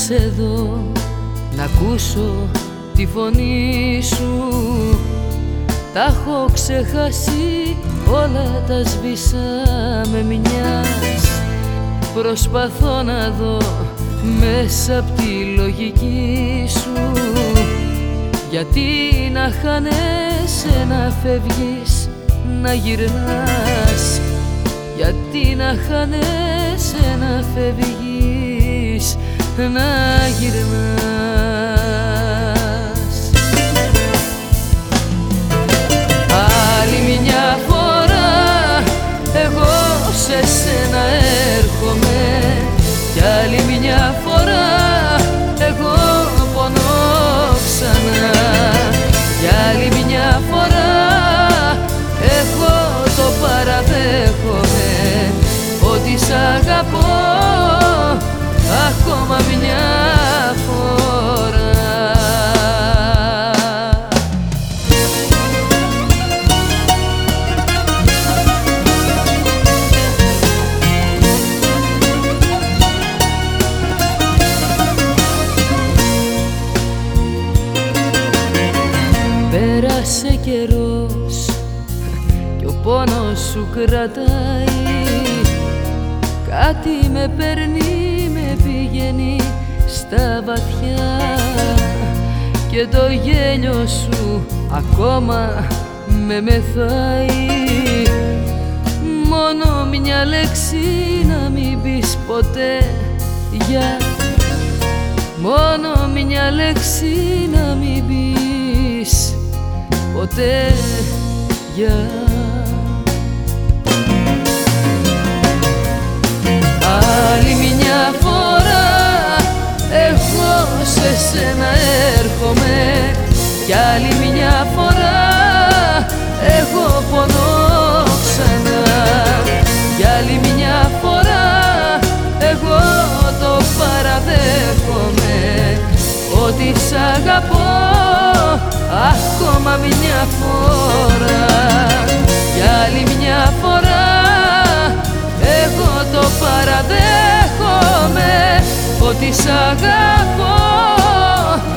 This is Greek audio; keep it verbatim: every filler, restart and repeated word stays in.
σε δω, να ακούσω τη φωνή σου. Τα έχω ξεχάσει, όλα τα σβήσα με μιας. Προσπαθώ να δω μέσα απ' τη λογική σου, γιατί να χάνεσαι, να φεύγεις, να γυρνάς. Γιατί να χάνεσαι, να φεύγεις, να γυρνάς. Άλλη μια φορά εγώ σε σένα έρχομαι, κι άλλη μια φορά εγώ πονώ ξανά. Κι άλλη μια φορά εγώ το παραδέχομαι, ότι σ' αγαπώ ακόμα μια φορά. Πέρασε καιρός κι ο πόνος σου κρατάει. Κάτι με παίρνει, με πηγαίνει στα βαθιά, και το γέλιο σου ακόμα με μεθάει. Μόνο μια λέξη να μην πεις ποτέ για, μόνο μια λέξη να μην πεις ποτέ για. Άλλη μια φορά εγώ σε σένα έρχομαι, κι άλλη μια φορά εγώ πονώ ξανά. Κι άλλη μια φορά εγώ το παραδέχομαι, ότι σ' αγαπώ ακόμα μια φορά. Κι άλλη μια φορά εγώ το παραδέχομαι, ότι σ' αγαπώ